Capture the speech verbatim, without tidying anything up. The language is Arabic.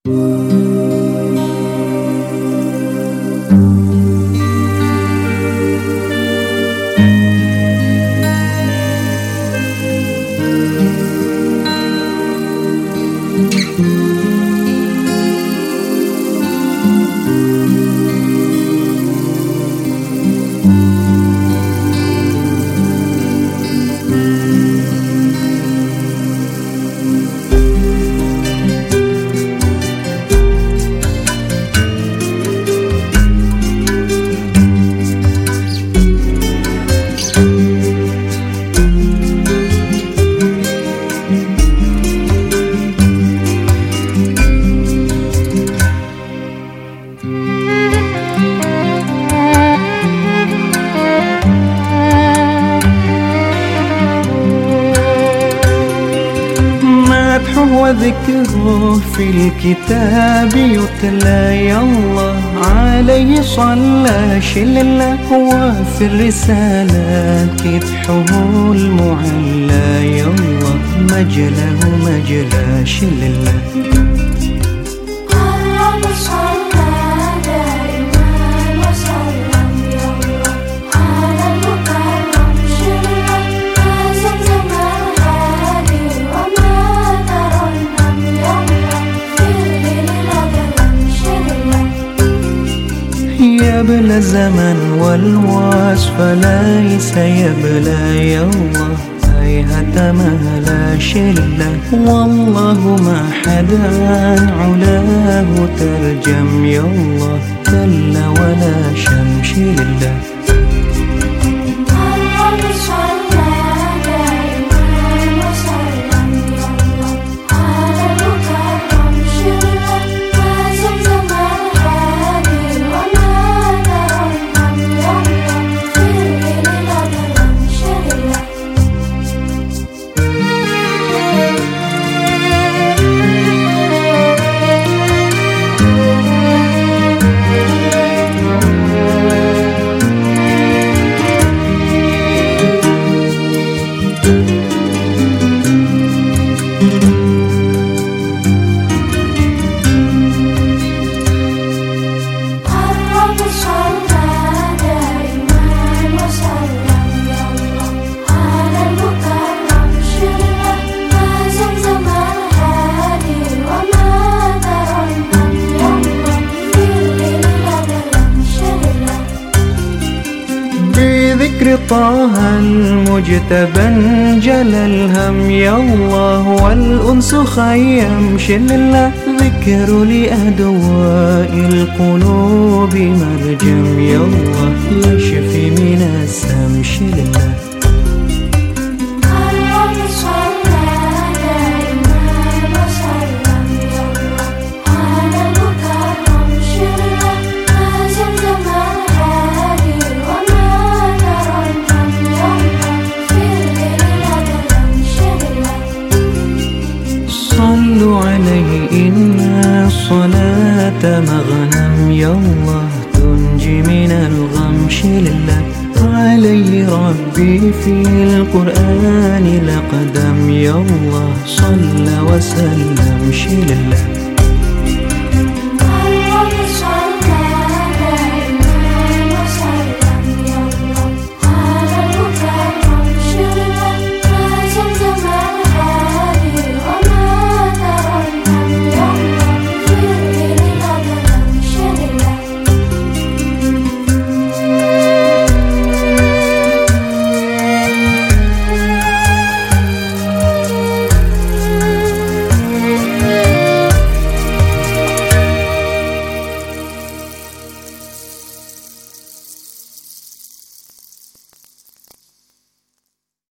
وذكره في الكتاب يتلى، يا الله عليه صلى شل الله، وفي الرسالات يدحه المعلى، يا الله مجله مجلى شل الله. يبلى الزمن والوصف ليس يبلى، يا الله هيهة ما لا شلة، والله ما حدا عن علاه ترجم، يا الله دل ولا شمش لله. بذكر طه المجتبى انجل الهم، يا الله والأنس خيم شل الله، ذكر لأدواء القلوب مرجم، يا الله يشفي من السم شل الله. صلوا عليه إن الصلاة مغنم، يا الله تنجي من الغم شل الله، عليه ربي في القرآن لقدم، يا الله صلى وسلم شل الله.